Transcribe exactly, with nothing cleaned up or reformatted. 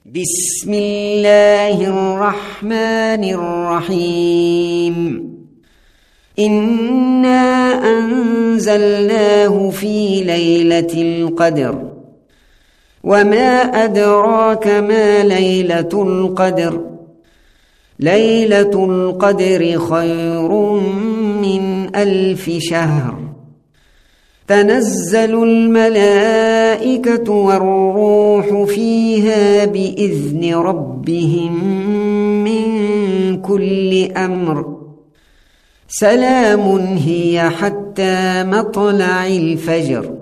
بسم الله الرحمن الرحيم إنا أنزلناه في ليلة القدر وما أدراك ما ليلة القدر ليلة القدر خير من ألف شهر تنزل الملائكة والروح فيها بإذن ربهم من كل أمر سلام هي حتى مطلع الفجر.